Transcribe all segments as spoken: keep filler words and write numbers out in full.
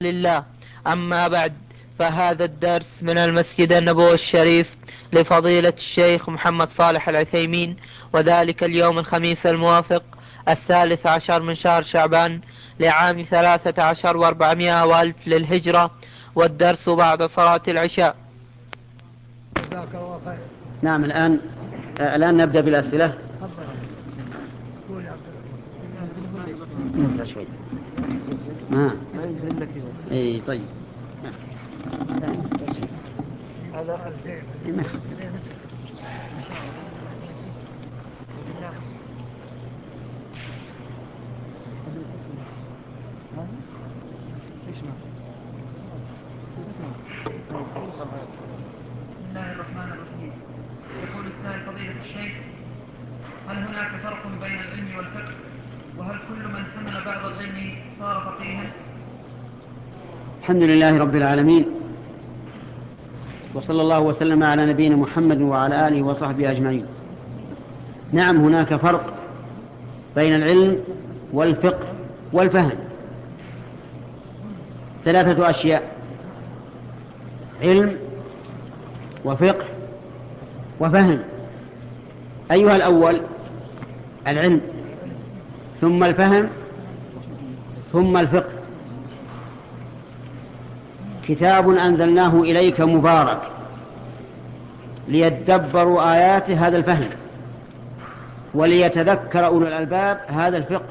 لله. أما بعد، فهذا الدرس من المسجد النبوي الشريف لفضيلة الشيخ محمد صالح العثيمين، وذلك اليوم الخميس الموافق الثالث عشر من شهر شعبان لعام ثلاثة عشر واربعمائة والف للهجرة، والدرس بعد صلاة العشاء. نعم. الآن الآن نبدأ بالأسئلة. نزل شوي. ما اي طيب. هذا آخر شيء. بسم الله الرحمن الرحيم. يقول السائل فضيلة الشيخ: هل هناك فرق بين العلم والفقه؟ وهل كل من حمل بعض العلم صار فقيها؟ الحمد لله رب العالمين، وصلى الله وسلم على نبينا محمد وعلى آله وصحبه أجمعين. نعم، هناك فرق بين العلم والفقه والفهم. ثلاثة أشياء: علم وفقه وفهم. أيها الأول؟ العلم، ثم الفهم، ثم الفقه. كتاب أنزلناه إليك مبارك ليدبروا آيات هذا الفهم وليتذكر أولو الألباب هذا الفقه.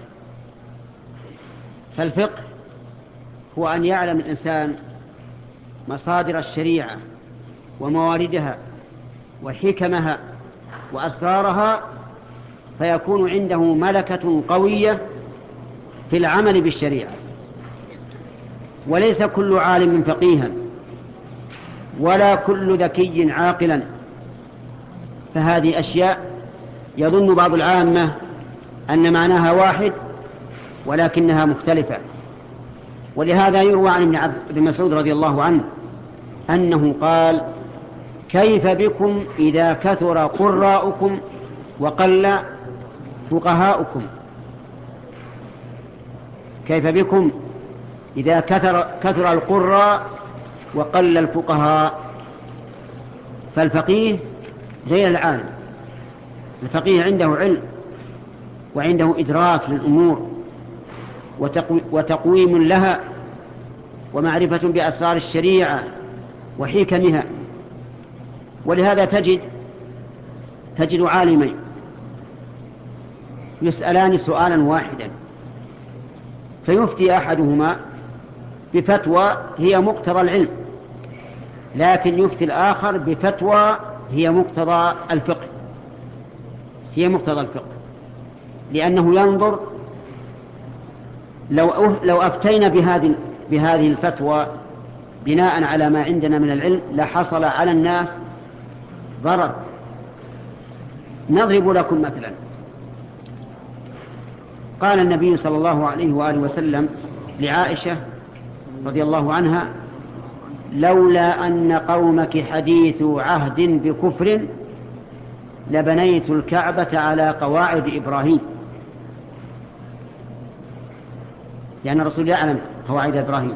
فالفقه هو أن يعلم الإنسان مصادر الشريعة ومواردها وحكمها وأسرارها، فيكون عنده ملكة قوية في العمل بالشريعة. وليس كل عالم فقيها ولا كل ذكي عاقلا، فهذه أشياء يظن بعض العامة أن معناها واحد ولكنها مختلفة. ولهذا يروى عن ابن مسعود رضي الله عنه أنه قال: كيف بكم إذا كثر قراؤكم وقل فقهاؤكم؟ كيف بكم إذا كثر, كثر القراء وقل الفقهاء؟ فالفقيه غير العالم. الفقيه عنده علم وعنده إدراك للأمور وتقويم لها ومعرفة بأسرار الشريعة وحكمها. ولهذا تجد تجد عالمين يسألان سؤالا واحدا، فيفتي أحدهما بفتوى هي مقتضى العلم، لكن يفتي الآخر بفتوى هي مقتضى الفقه هي مقتضى الفقه لأنه ينظر لو لو أفتينا بهذه بهذه الفتوى بناء على ما عندنا من العلم لحصل على الناس ضرر. نضرب لكم مثلا: قال النبي صلى الله عليه وآله وسلم لعائشة رضي الله عنها: لولا أن قومك حديث عهد بكفر لبنيت الكعبة على قواعد إبراهيم. لأن الرسول يعلم قواعد إبراهيم،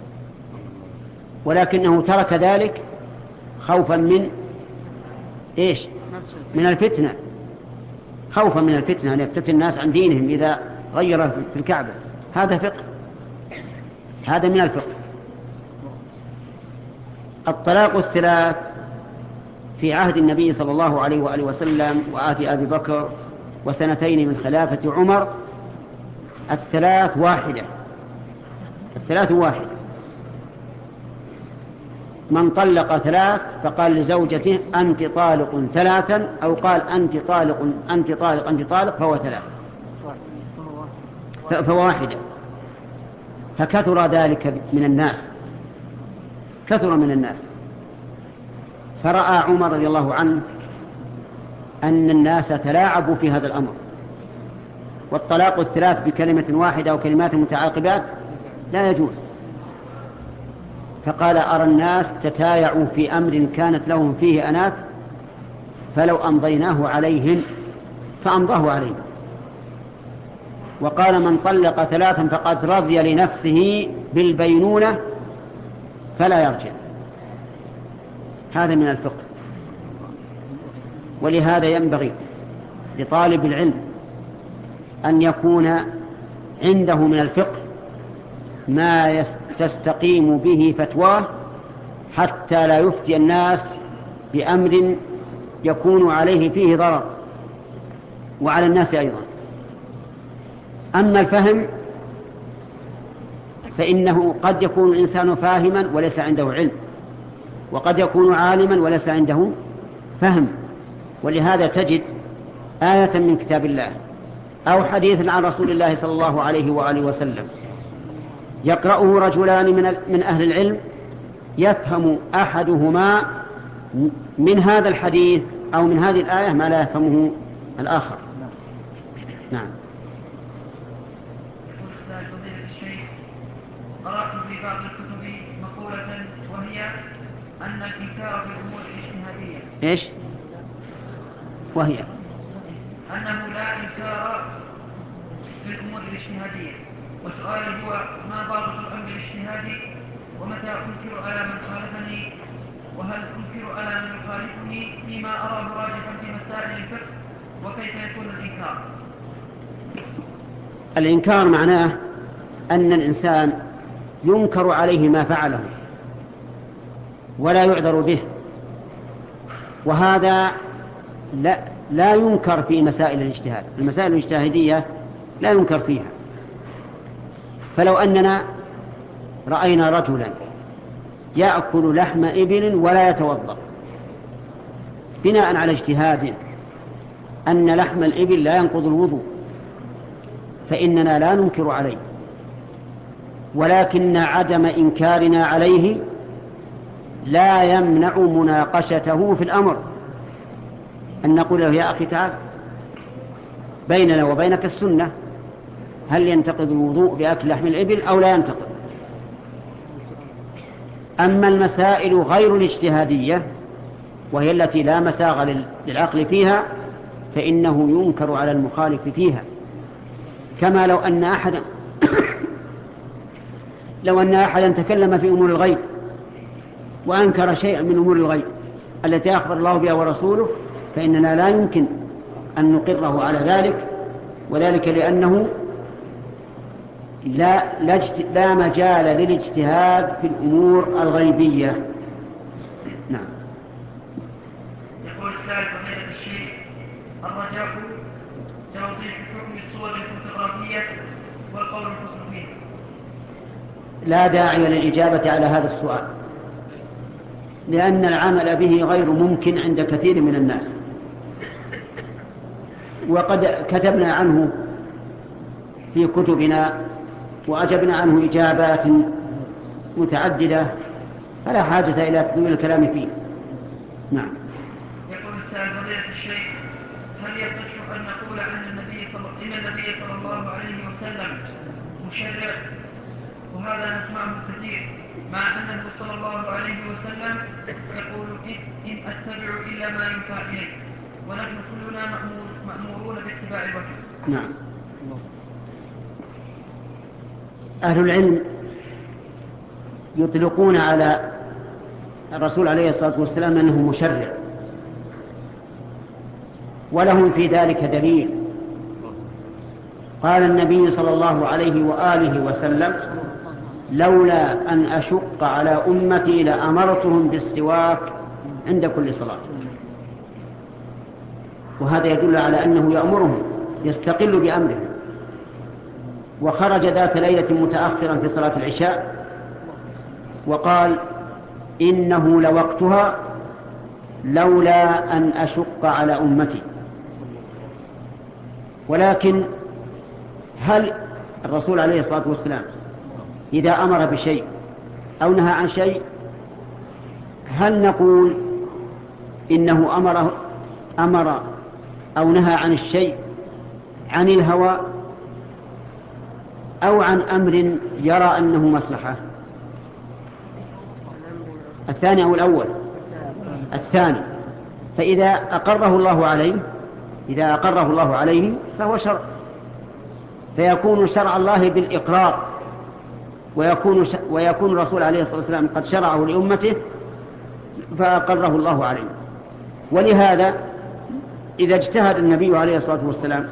ولكنه ترك ذلك خوفا من إيش؟ من الفتنة، خوفا من الفتنة أن يفتتن الناس عن دينهم إذا غير في الكعبة. هذا فقه، هذا من الفقه. الطلاق الثلاث في عهد النبي صلى الله عليه وآله وسلم وعهد أبي بكر وسنتين من خلافة عمر، الثلاث واحدة الثلاث واحدة من طلق ثلاث فقال لزوجته: أنت طالق ثلاثا، أو قال: أنت طالق أنت طالق أنت طالق، فهو ثلاث فواحدة. فكثر ذلك من الناس كثر من الناس فرأى عمر رضي الله عنه أن الناس تلاعبوا في هذا الأمر، والطلاق الثلاث بكلمة واحدة أو كلمات متعاقبات لا يجوز. فقال: أرى الناس تتايعوا في أمر كانت لهم فيه أنات، فلو أمضيناه عليهم فأمضاه عليهم. وقال: من طلق ثلاثا فقد رضي لنفسه بالبينونة فلا يرجع. هذا من الفقه. ولهذا ينبغي لطالب العلم أن يكون عنده من الفقه ما تستقيم به فتواه حتى لا يفتي الناس بأمر يكون عليه فيه ضرر وعلى الناس أيضا. أما الفهم فإنه قد يكون الإنسان فاهما وليس عنده علم، وقد يكون عالما وليس عنده فهم. ولهذا تجد آية من كتاب الله أو حديثا عن رسول الله صلى الله عليه وآله وسلم يقرأه رجلان من أهل العلم، يفهم أحدهما من هذا الحديث أو من هذه الآية ما لا يفهمه الآخر. نعم. قرأت في بعض الكتب مقولة وهي أن الإنكار في الأمور الاجتهادية إيش؟ وهي أنه لا إنكار في الأمور الاجتهادية. وسؤالي هو ما ضابط الأمر الاجتهادي، ومتى أنكر على من خالفني، وهل أنكر على من يخالفني فيما أراه راجحا في مسائل الفقه، وكيف يكون الإنكار؟ الإنكار معناه أن الإنسان ينكر عليه ما فعله ولا يعذر به، وهذا لا, لا ينكر في مسائل الاجتهاد. المسائل الاجتهادية لا ينكر فيها. فلو أننا رأينا رجلا يأكل لحم إبل ولا يتوضأ بناء على اجتهاد أن لحم الإبل لا ينقض الوضوء، فإننا لا ننكر عليه، ولكن عدم إنكارنا عليه لا يمنع مناقشته في الأمر، أن نقول له يا أخي تعال بيننا وبينك السنة، هل ينتقض الوضوء بأكل لحم الإبل أو لا ينتقض؟ أما المسائل غير الاجتهادية وهي التي لا مساغ للعقل فيها فإنه ينكر على المخالف فيها. كما لو أن أحدا لو أن أحدا تكلم في أمور الغيب وأنكر شيئا من أمور الغيب التي أخبر الله بها ورسوله، فإننا لا يمكن أن نقره على ذلك، وذلك لأنه لا, لا مجال للاجتهاد في الأمور الغيبية. نعم. يقول السائل فضيلة الشيخ الرجاء توضيح حكم الصور الفوتوغرافية والقول الفصل فيه. لا داعي للإجابة على هذا السؤال، لأن العمل به غير ممكن عند كثير من الناس، وقد كتبنا عنه في كتبنا وأجبنا عنه إجابات متعددة، فلا حاجة إلى تطويل الكلام فيه. نعم. يقول السائل فضيلة الشيخ هل يصح أن نقول أن النبي صلى إن النبي صلى الله عليه وسلم مشرع، وهذا نسمعه كثير، مع أنه صلى الله عليه وسلم يقول إن أتبع إلا ما ينفع إليه، ونحن كلنا مأمور مأمورون باتباع الوحي؟ نعم. أهل العلم يطلقون على الرسول عليه الصلاة والسلام أنه مشرع، ولهم في ذلك دليل. قال النبي صلى الله عليه وآله وسلم لولا أن أشق على أمتي لأمرتهم بالسواك عند كل صلاة. وهذا يدل على أنه يأمرهم، يستقل بأمره. وخرج ذات ليلة متأخرا في صلاة العشاء وقال إنه لوقتها لولا أن أشق على أمتي. ولكن هل الرسول عليه الصلاة والسلام إذا أمر بشيء أو نهى عن شيء هل نقول إنه أمر, أمر أو نهى عن الشيء عن الهوى أو عن أمر يرى أنه مصلحة؟ الثاني أو الأول؟ الثاني. فإذا أقره الله عليه إذا أقره الله عليه فهو شرع، فيكون شرع الله بالإقرار ويكون, ويكون الرسول عليه الصلاة والسلام قد شرعه لأمته فأقره الله عليه. ولهذا إذا اجتهد النبي عليه الصلاة والسلام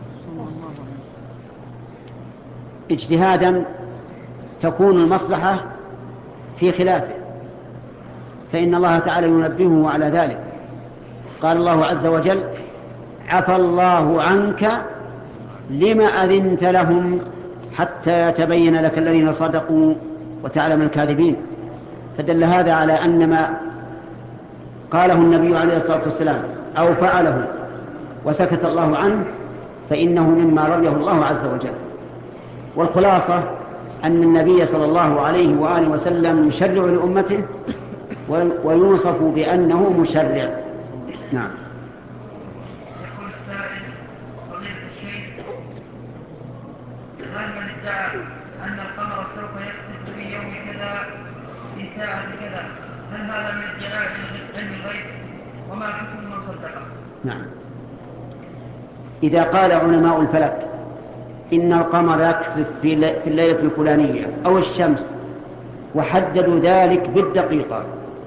اجتهادا تكون المصلحة في خلافه فإن الله تعالى ينبهه على ذلك. قال الله عز وجل: عفى الله عنك لما أذنت لهم حتى يتبين لك الذين صدقوا وتعلم الكاذبين. فدل هذا على أن ما قاله النبي عليه الصلاة والسلام أو فعله وسكت الله عنه فإنه مما رضيه الله عز وجل. والخلاصة أن النبي صلى الله عليه وآله وسلم يشرع لأمته ويوصف بأنه مشرع. نعم. يقول السائل: فضيلة الشيخ، هل من ادعى أن القمر سوف يخسف في يوم كذا في ساعة كذا، هل هذا من ادعاء علم الغيب؟ وما حكم من صدقه؟ نعم. إذا قال علماء الفلك إن القمر يكسف في الليلة الفلانية أو الشمس وحددوا ذلك بالدقيقة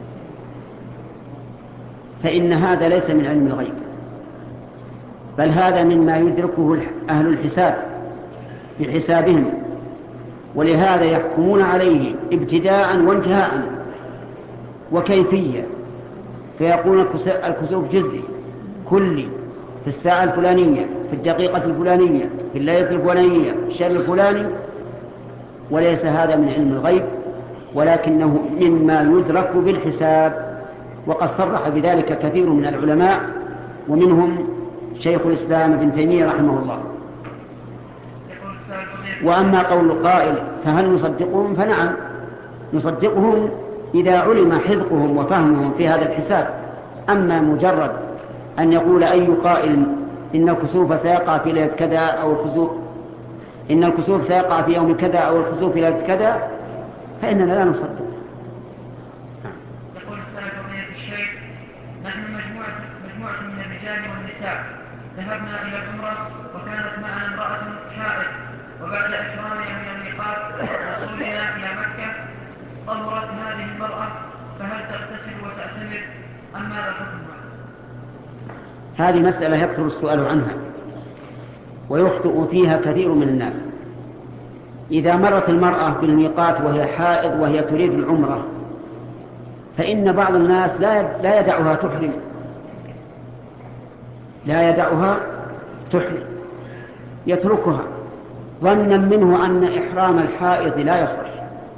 فإن هذا ليس من علم الغيب، بل هذا مما يدركه أهل الحساب بحسابهم، ولهذا يحكمون عليه ابتداء وانتهاء وكيفية. فيقول الكسوف جزئي كلي في الساعة الفلانية في الدقيقة الفلانية في الليلة الفلانية في الشهر الفلاني، وليس هذا من علم الغيب ولكنه مما يدرك بالحساب. وقد صرح بذلك كثير من العلماء ومنهم شيخ الإسلام ابن تيمية رحمه الله. وأما قول قائل فهل نصدقهم؟ فنعم نصدقهم إذا علم حذقهم وفهمهم في هذا الحساب. أما مجرد أن يقول أي قائل إن الكسوف سيقع في ليلة كذا أو الكسوف إن الكسوف سيقع في يوم كذا أو الكسوف في ليلة كذا فإننا لا نصدق. يقول السائل: فضيلة الشيخ، نحن مجموعة, مجموعة من الرجال والنساء ذهبنا إلى العمرة وكانت معنا امرأة حائض، وبعد إحرامها من الميقات وصولنا إلى مكة طهرت هذه المرأة، فهل تغتسل وتعتمر أم ماذا حكمها؟ هذه مسألة يكثر السؤال عنها ويخطئ فيها كثير من الناس. إذا مرت المرأة بالميقات وهي حائض وهي تريد العمرة فإن بعض الناس لا يدعها تحرم لا يدعها تحرم يتركها ظنا منه أن إحرام الحائض لا يصح،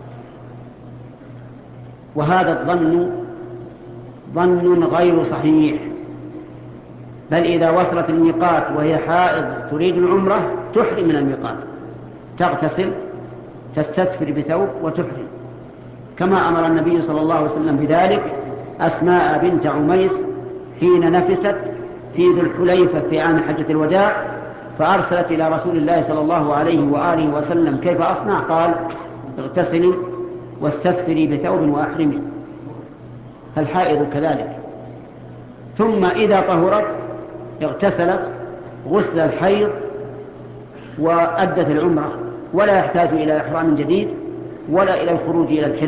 وهذا الظن ظن غير صحيح، بل إذا وصلت الميقات وهي حائض تريد العمرة تحرم من الميقات، تغتسل تستثفر بثوب وتحرم، كما أمر النبي صلى الله عليه وسلم بذلك أسماء بنت عميس حين نفست في ذي الحليفة في عام حجة الوداع، فأرسلت إلى رسول الله صلى الله عليه وآله وسلم كيف أصنع؟ قال: اغتسلي واستثفري بثوب وأحرمي. فالحائض كذلك. ثم إذا طهرت اغتسلت غسل الحيض وأدت العمرة، ولا يحتاج إلى إحرام جديد ولا إلى الخروج إلى الحل.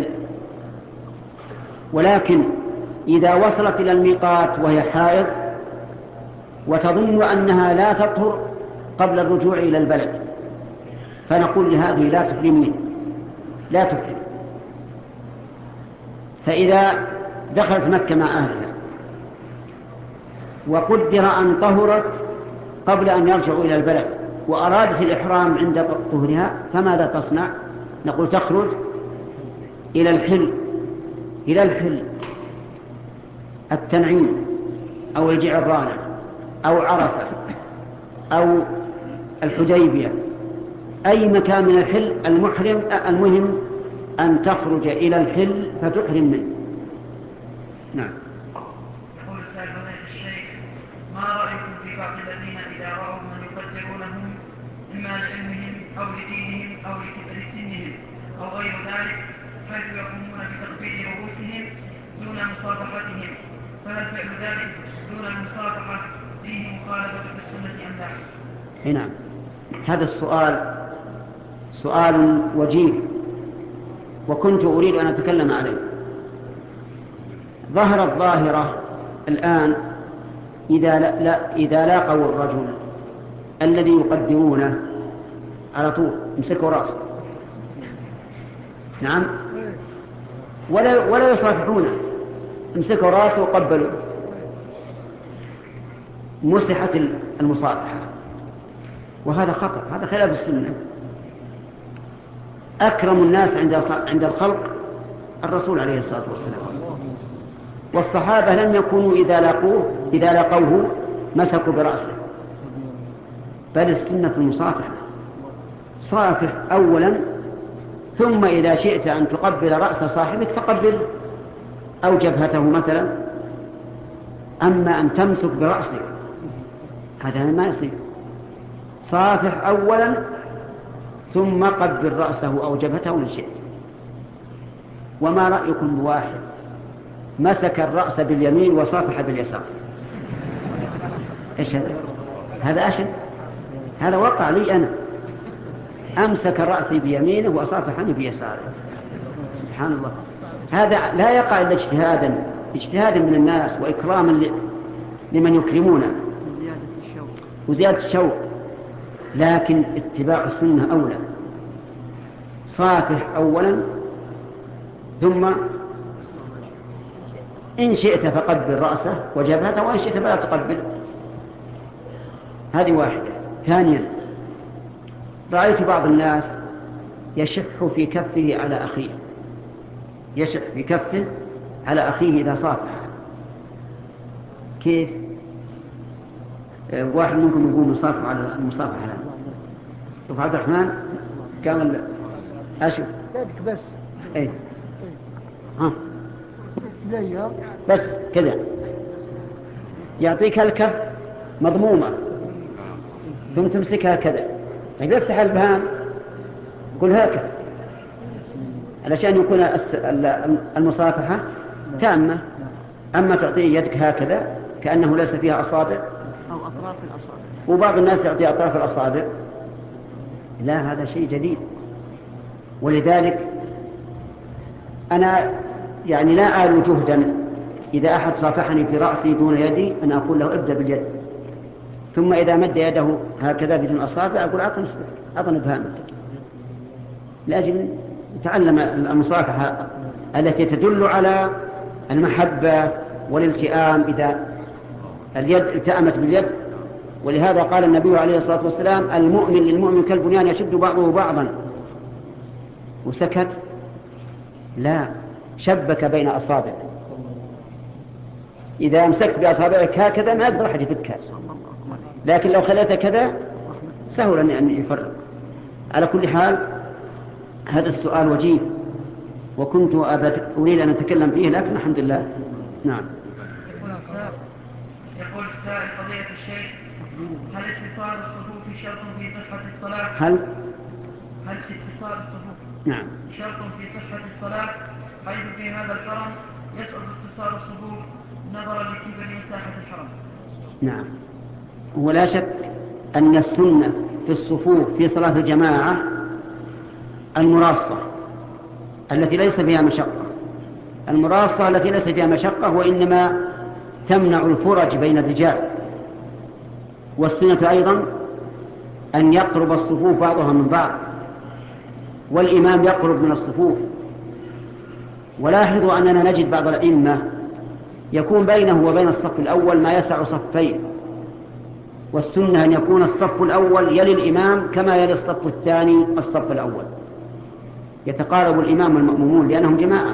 ولكن إذا وصلت إلى الميقات وهي حائض وتظن أنها لا تطهر قبل الرجوع إلى البلد فنقول لهذه لا تحرمي لا تحرم. فإذا دخلت مكة مع أهلها وقدر أن طهرت قبل أن يرجعوا إلى البلد وأرادت الإحرام عند طهرها فماذا تصنع؟ نقول تخرج إلى الحل إلى الحل التنعيم أو الجعرانة أو عرفة أو الحديبية، أي مكان من الحل المحرم. المهم أن تخرج إلى الحل فتحرم منه. نعم. يقول السائل: فضيلة الشيخ، ما رأيكم في بعض الذين إذا رأوا من يقدرونهم إما لعلمهم أو لدينهم أو لكبر سنهم أو غير ذلك حيث يقومون بتقبيل رؤوسهم دون مصافحتهم، فهل فعل ذلك دون المصافحة فيه مخالفة في السنة أم لا؟ نعم. هذا السؤال سؤال وجيه وكنت أريد أن أتكلم عليه. ظهرت ظاهرة الآن إذا, لا لا إذا لاقوا الرجل الذي يقدرونه على طول يمسكوا رأسه، نعم، ولا, ولا يصافحونه، يمسكوا رأسه وقبلوا، مسحت المصافحة، وهذا خطأ، هذا خلاف السنة. أكرم الناس عند الخلق الرسول عليه الصلاة والسلام، والصحابة لم يكونوا إذا لقوه إذا لقوه مسكوا برأسه، بل السنة المصافحة، صافح أولا ثم إذا شئت أن تقبل رأس صاحبك فقبل أو جبهته مثلا. أما أن تمسك برأسك هذا ما يصير. صافح أولا ثم قبل رأسه أو جبهته إن شئت. وما رأيكم بواحد مسك الرأس باليمين وصافح باليسار؟ إيش هذا؟ هذا أشد، هذا وقع لي أنا، أمسك رأسي بيمينه وصافحني بيساره، سبحان الله. هذا لا يقع إلا اجتهادا اجتهادا من الناس وإكراما لمن يكرمونه وزيادة الشوق، لكن اتباع السنة أولى. صافح أولا ثم إن شئت فقبل رأسه وجبهته وإن شئت فلا تقبل. هذه واحدة. ثانيا، رأيت بعض الناس يشح في كفه على أخيه، يشح في كفه على أخيه إذا صافح. كيف؟ واحد منكم يقول مصافح على المصافحة الآن. شوف عبد الرحمن كامل أشوف يدك بس. إيه ها بس كذا، يعطيك الكف مضمومة ثم تمسكها كذا، طيب يفتح البهام يقول هكذا علشان يكون المصافحة تامة. أما تعطيه يدك هكذا كأنه ليس فيها أصابع أو أطراف الأصابع، وبعض الناس يعطي أطراف الأصابع، لا، هذا شيء جديد. ولذلك أنا يعني لا آل جهدا إذا أحد صافحني في رأسي دون يدي أن أقول له ابدأ باليد، ثم إذا مد يده هكذا بدون أصابع أقول أعطني أعطني بهامك، لأجل نتعلم المصافحة التي تدل على المحبة والالتئام إذا اليد التأمت باليد. ولهذا قال النبي عليه الصلاة والسلام المؤمن للمؤمن كالبنيان يشد بعضه بعضا، وسكت؟ لا، شبك بين أصابع. إذا أمسكت بأصابعك هكذا ما يقدر أحد يفكها، لكن لو خليت كذا سهل أن يفرق. على كل حال هذا السؤال وجيه وكنت أريد أن أتكلم فيه، لكن الحمد لله. نعم. يقول السائل قضية الشيخ، هل اتصال الصفوف شرط في صحة الصلاة؟ هل هل اتصال الصفوف نعم شرط في صحة الصلاة، حيث في هذا الحرم يصعب اتصال الصفوف نظرا لكبر مساحة الحرم؟ نعم، ولا شك أن السنة في الصفوف في صلاة الجماعة المراصة التي ليس فيها مشقة، المراصة التي ليس فيها مشقة وإنما تمنع الفرج بين الرجال. والسنة أيضا أن يقرب الصفوف بعضها من بعض، والإمام يقرب من الصفوف. ولاحظوا أننا نجد بعض الأئمة يكون بينه وبين الصف الأول ما يسع صفين، والسنة أن يكون الصف الأول يلي الإمام كما يلي الصف الثاني الصف الأول، يتقارب الإمام والمأمومون لأنهم جماعة.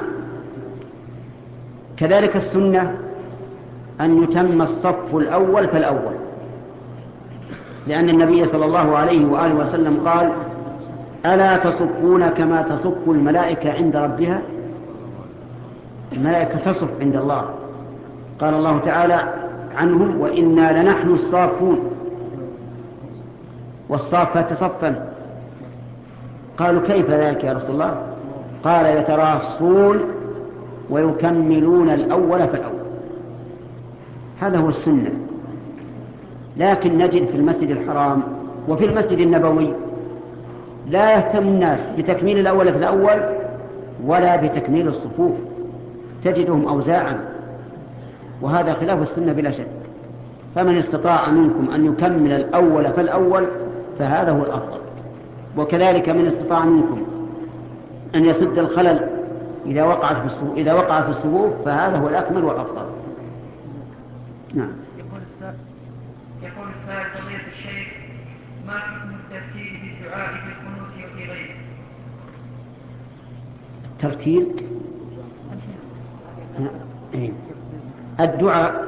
كذلك السنة أن يتم الصف الأول فالأول، لأن النبي صلى الله عليه وآله وسلم قال ألا تصفون كما تصف الملائكة عند ربها؟ الملائكة تصف عند الله. قال الله تعالى عنهم وإنا لنحن الصافون والصافات صفا. قالوا كيف ذلك يا رسول الله؟ قال يتراصون ويكملون الأول فالأول. هذا هو السنة. لكن نجد في المسجد الحرام وفي المسجد النبوي لا يهتم الناس بتكميل الأول في الأول ولا بتكميل الصفوف، تجدهم أوزاعا، وهذا خلاف السنة بلا شك. فمن استطاع منكم أن يكمل الأول فالأول فهذا هو الأفضل، وكذلك من استطاع منكم أن يسد الخلل إذا وقعت في الصفوف إذا وقع في الصفوف فهذا هو الأكمل والأفضل. نعم. يقول السائل يقول السائل فضيلة الشيخ: ما حكم الترتيب في الدعاء في القنوت وفي غيره؟ الترتيب الدعاء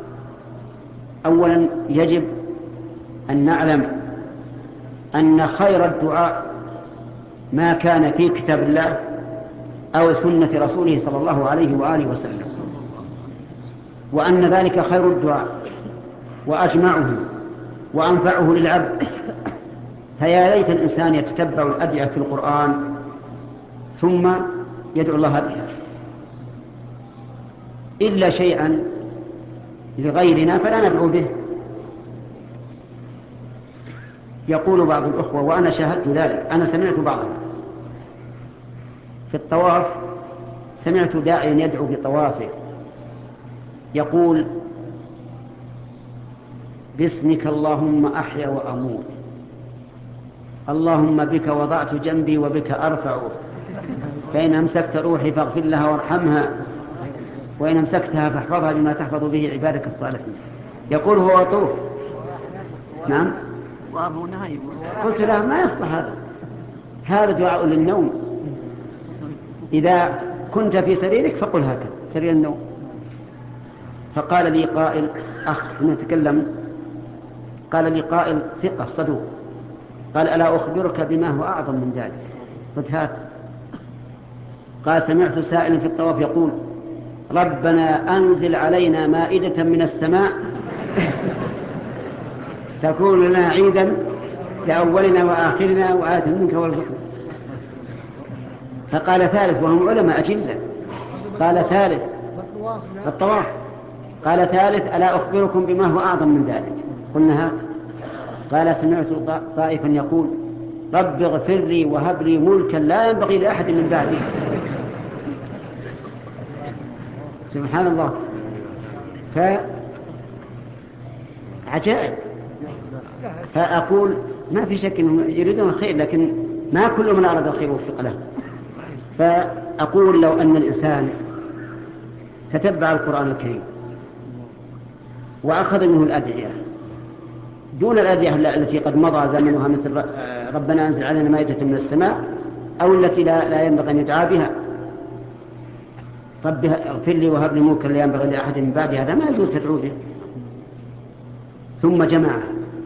أولا يجب أن نعلم أن خير الدعاء ما كان في كتاب الله أو سنة رسوله صلى الله عليه وآله وسلم، وأن ذلك خير الدعاء وأجمعه وأنفعه للعبد. فيا ليت الإنسان يتتبع الأدعية في القرآن ثم يدعو الله بها، إلا شيئا لغيرنا فلا ندعو به. يقول بعض الأخوة وأنا شاهدت ذلك، أنا سمعت بعضهم في الطواف، سمعت داعيا يدعو في طوافه يقول: باسمك اللهم أحيا وأموت، اللهم بك وضعت جنبي وبك أرفع، فإن أمسكت روحي فاغفر لها وارحمها، وإن أمسكتها فاحفظها بما تحفظ به عبادك الصالحين. يقول هو طوف. نعم. قلت له ما يصلح هذا، هذا دعاء للنوم. إذا كنت في سريرك فقل هكذا، سرير النوم. فقال لي قائل، أخ نتكلم، قال لي قائل ثقة صدوق، قال: ألا أخبرك بما هو أعظم من ذلك؟ قلت هات. قال: سمعت سائلا في الطواف يقول: ربنا أنزل علينا مائدة من السماء تكون لنا عيدا لأولنا وآخرنا وآية منك وارزقنا. فقال ثالث، وهم علماء أجلة، قال ثالث الطواف، قال ثالث: ألا أخبركم بما هو أعظم من ذلك؟ قلنا هات. قال: سمعت طائفا يقول: رب اغفر لي وهب لي ملكا لا ينبغي لأحد من بعدي. سبحان الله. فعجائب. فأقول ما في شك أنهم يريدون الخير، لكن ما كل من أراد الخير وفق له. فأقول لو أن الإنسان تتبع القرآن الكريم وأخذ منه الأدعية دون الأدعية التي قد مضى زمنها، مثل ربنا أنزل علينا مائدة من السماء، أو التي لا, لا ينبغي أن يدعى بها، رب اغفر لي وهب لي ملكا لا ينبغي لأحد من بعدي، هذا ما يجوز تدعو به. ثم جماعة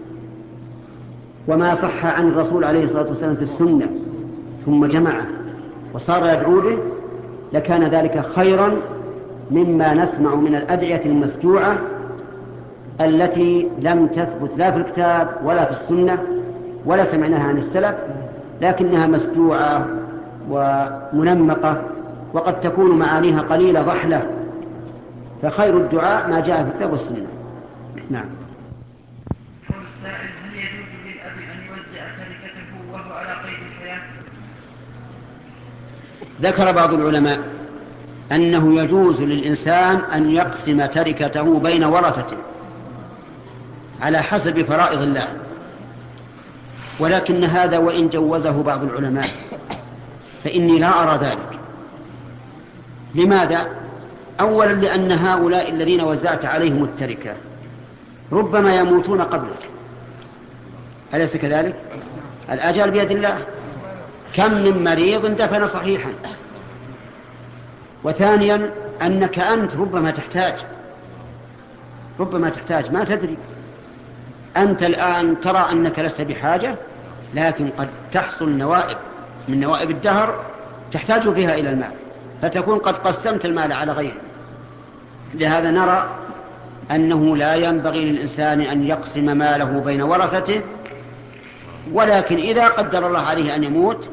وما صح عن الرسول عليه الصلاة والسلام في السنة ثم جماعة وصار يدعو به، لكان ذلك خيرا مما نسمع من الأدعية المسجوعة التي لم تثبت لا في الكتاب ولا في السنة ولا سمعناها عن السلف، لكنها مسجوعة ومنمقة وقد تكون معانيها قليلة ضحلة. فخير الدعاء ما جاء في الكتاب والسنة. نعم. يقول السائل: هل يجوز للأب أن يوزع تركته وهو على قيد الحياة؟ ذكر بعض العلماء أنه يجوز للإنسان أن يقسم تركته بين ورثته على حسب فرائض الله، ولكن هذا وإن جوزه بعض العلماء فإني لا أرى ذلك. لماذا؟ أولا لأن هؤلاء الذين وزعت عليهم التركة ربما يموتون قبلك، أليس كذلك؟ الأجل بيد الله. كم من مريض دفن صحيحا. وثانيا أنك أنت ربما تحتاج ربما تحتاج ما تدري. أنت الآن ترى أنك لست بحاجة، لكن قد تحصل نوائب من نوائب الدهر تحتاج فيها إلى المال، فتكون قد قسمت المال على غيره. لهذا نرى أنه لا ينبغي للإنسان أن يقسم ماله بين ورثته، ولكن إذا قدر الله عليه أن يموت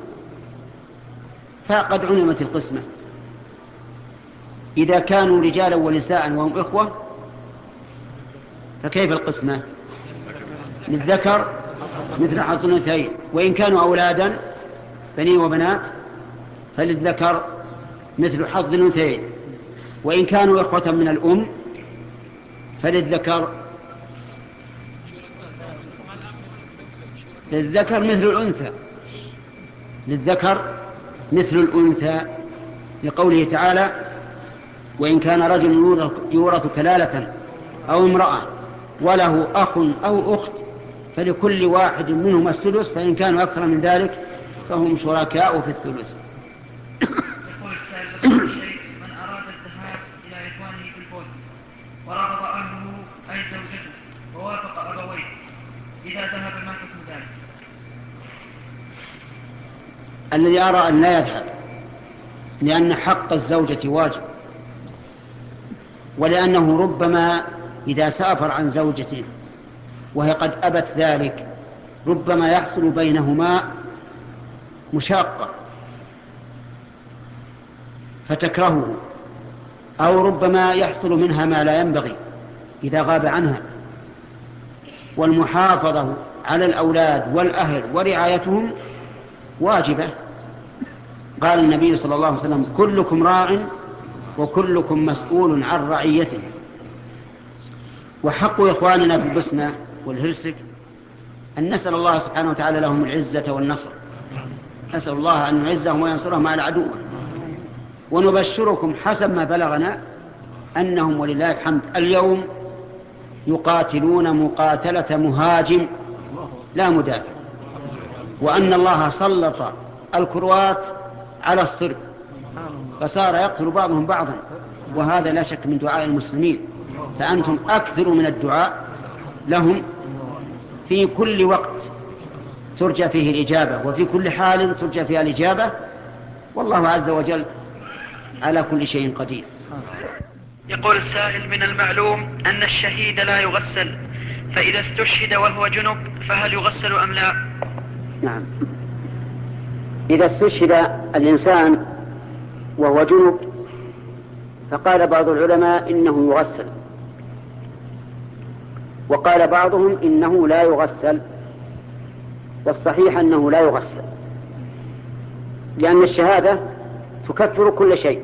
فقد علمت القسمة. إذا كانوا رجالا ونساء وهم إخوة فكيف القسمة؟ للذكر مثل حظ الأنثيين، وإن كانوا أولادا بنين وبنات فللذكر مثل حظ الأنثيين، وإن كانوا إخوة من الأم فللذكر للذكر مثل الأنثى للذكر مثل الأنثى لقوله تعالى: وإن كان رجل يورث كلالة أو امرأة وله أخ أو أخت فلكل واحد منهما السدس فإن كانوا أكثر من ذلك فهم شركاء في الثلث. يقول السائل: من أراد الذهاب إلى إخوانه في البوسنة ورغب أهله أي زوجته ووافق أبويه، إذا ذهب ما حكم ذلك؟ الذي أرى أن لا يذهب، لأن حق الزوجة واجب، ولأنه ربما إذا سافر عن زوجته وهي قد أبت ذلك ربما يحصل بينهما مشاقة فتكرهه، أو ربما يحصل منها ما لا ينبغي إذا غاب عنها. والمحافظة على الأولاد والأهل ورعايتهم واجبة. قال النبي صلى الله عليه وسلم: كلكم راع وكلكم مسؤول عن رعيته. وحق إخواننا في البوسنة والهرسك أن نسأل الله سبحانه وتعالى لهم العزة والنصر، نسأل الله أن يعزهم وينصرهم على عدوه. ونبشركم حسب ما بلغنا أنهم ولله الحمد اليوم يقاتلون مقاتلة مهاجم لا مدافع، وأن الله سلط الكروات على الصرب فصار يقتل بعضهم بعضا، وهذا لا شك من دعاء المسلمين، فأنتم أكثر من الدعاء لهم في كل وقت ترجى فيه الإجابة، وفي كل حال ترجى فيها الإجابة، والله عز وجل على كل شيء قدير. يقول السائل: من المعلوم أن الشهيد لا يغسل، فإذا استشهد وهو جنب فهل يغسل أم لا؟ نعم، إذا استشهد الإنسان وهو جنب فقال بعض العلماء إنه يغسل، وقال بعضهم إنه لا يغسل، والصحيح أنه لا يغسل، لأن الشهادة تكفر كل شيء،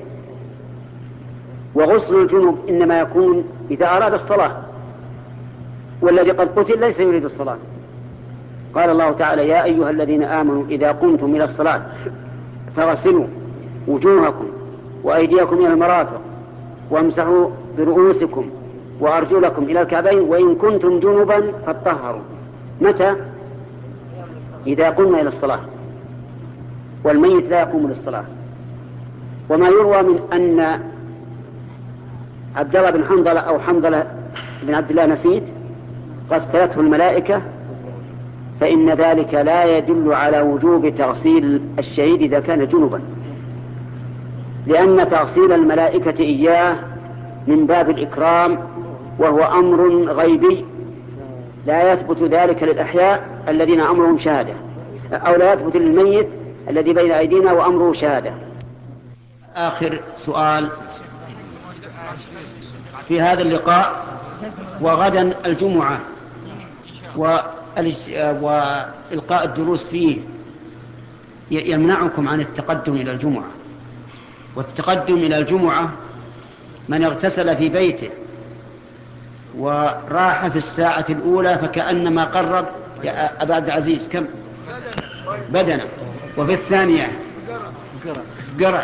وغسل الجنب إنما يكون إذا أراد الصلاة، والذي قد قتل ليس يريد الصلاة. قال الله تعالى: يا أيها الذين آمنوا إذا قمتم إلى الصلاة فغسلوا وجوهكم وأيديكم إلى المرافق وامسحوا برؤوسكم وأرجلكم إلى الكعبين وإن كنتم جنبا فاطهروا. متى؟ إذا قمنا إلى الصلاة، والميت لا يقوم للصلاة. وما يروى من أن عبد الله بن حنظلة أو حنظلة بن عبد الله نسيت غسلته الملائكة، فإن ذلك لا يدل على وجوب تغسيل الشهيد إذا كان جنبا، لأن تغسيل الملائكة إياه من باب الإكرام، وهو أمر غيبي لا يثبت ذلك للأحياء الذين أمرهم شهادة، أو لا يثبت للميت الذي بين أيدينا وأمره شهادة. آخر سؤال في هذا اللقاء: وغدا الجمعة وإلقاء الدروس فيه يمنعكم عن التقدم إلى الجمعة، والتقدم إلى الجمعة من اغتسل في بيته وراح في الساعة الأولى فكأنما قرب يا أبا عبد العزيز كم بدنا، وفي الثانية قرع،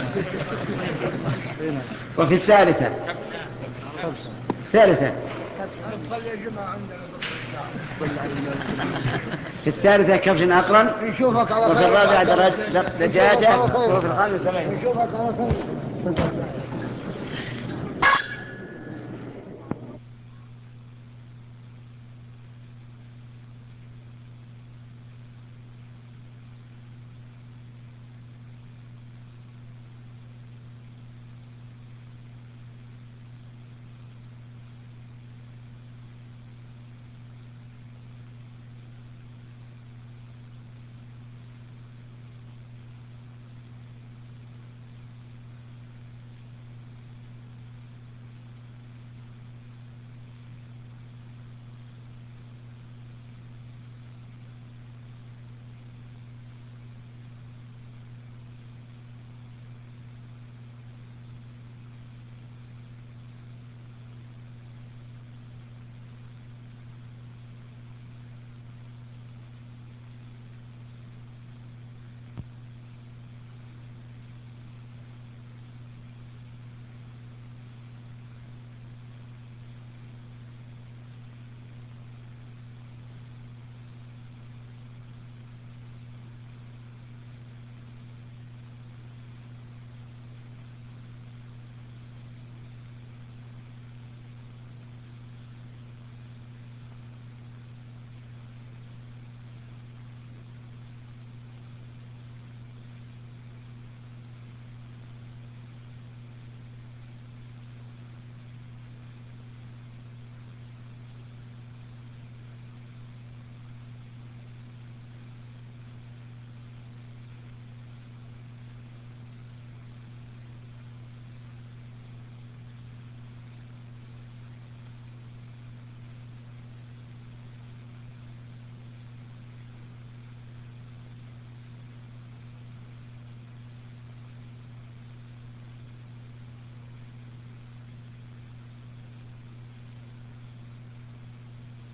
وفي الثالثة الثالثة في الثالثة كبش أقرن، وفي الرابعة دجاجة، وفي الخامسة